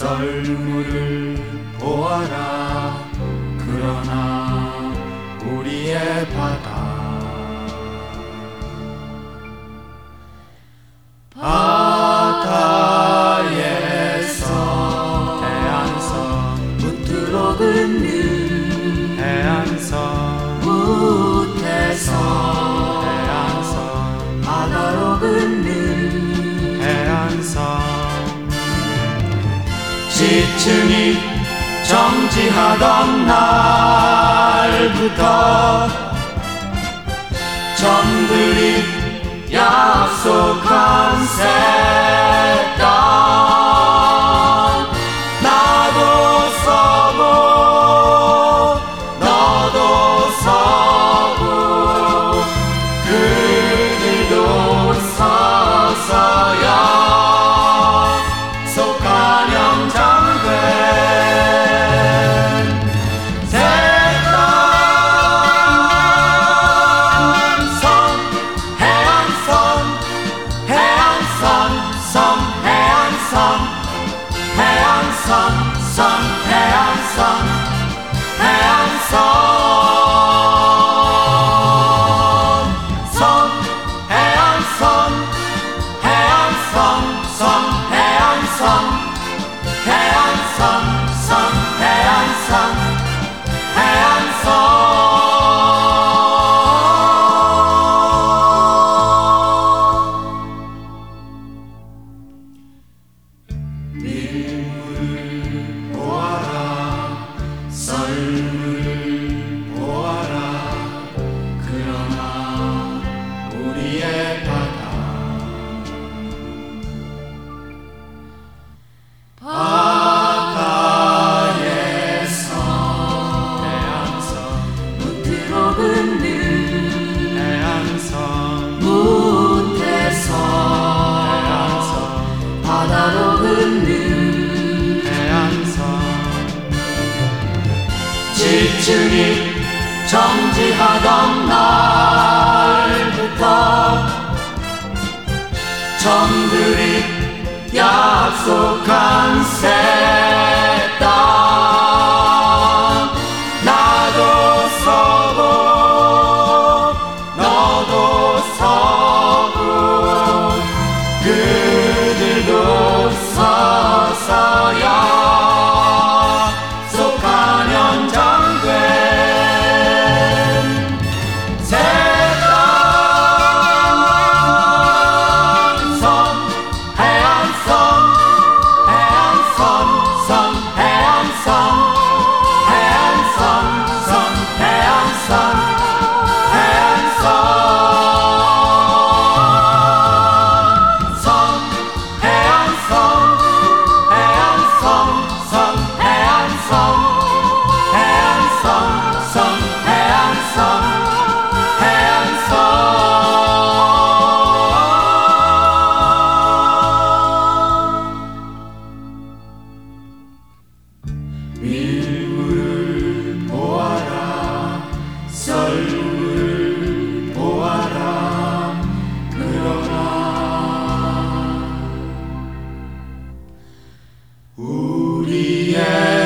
썰물을 보아라. 그러나 우리의 바다 바다에서 해안선 무트로 긋는 해안선 무태서 해안선 바다로 긋는 해안선 지층이 정지하던 날부터 점들이 약속한 새 땅 나도 서고 너도 서고 그들도 서서야 속한 영장된 새 땅 밀물을 보아라. 썰물을 보아라. 그러나 우리의 바다 바다에서 해안선 무트로 긋는 해안선 무태서 해안선 바다로 긋는 지층이 정지하던 날부터 점들이 약속한 새 땅 나도 서고 너도 서고 그들도 서서야 속한 연장된 새 땅 해안선 밀물을 보아라. 썰물을 보아라. 그러나 우리의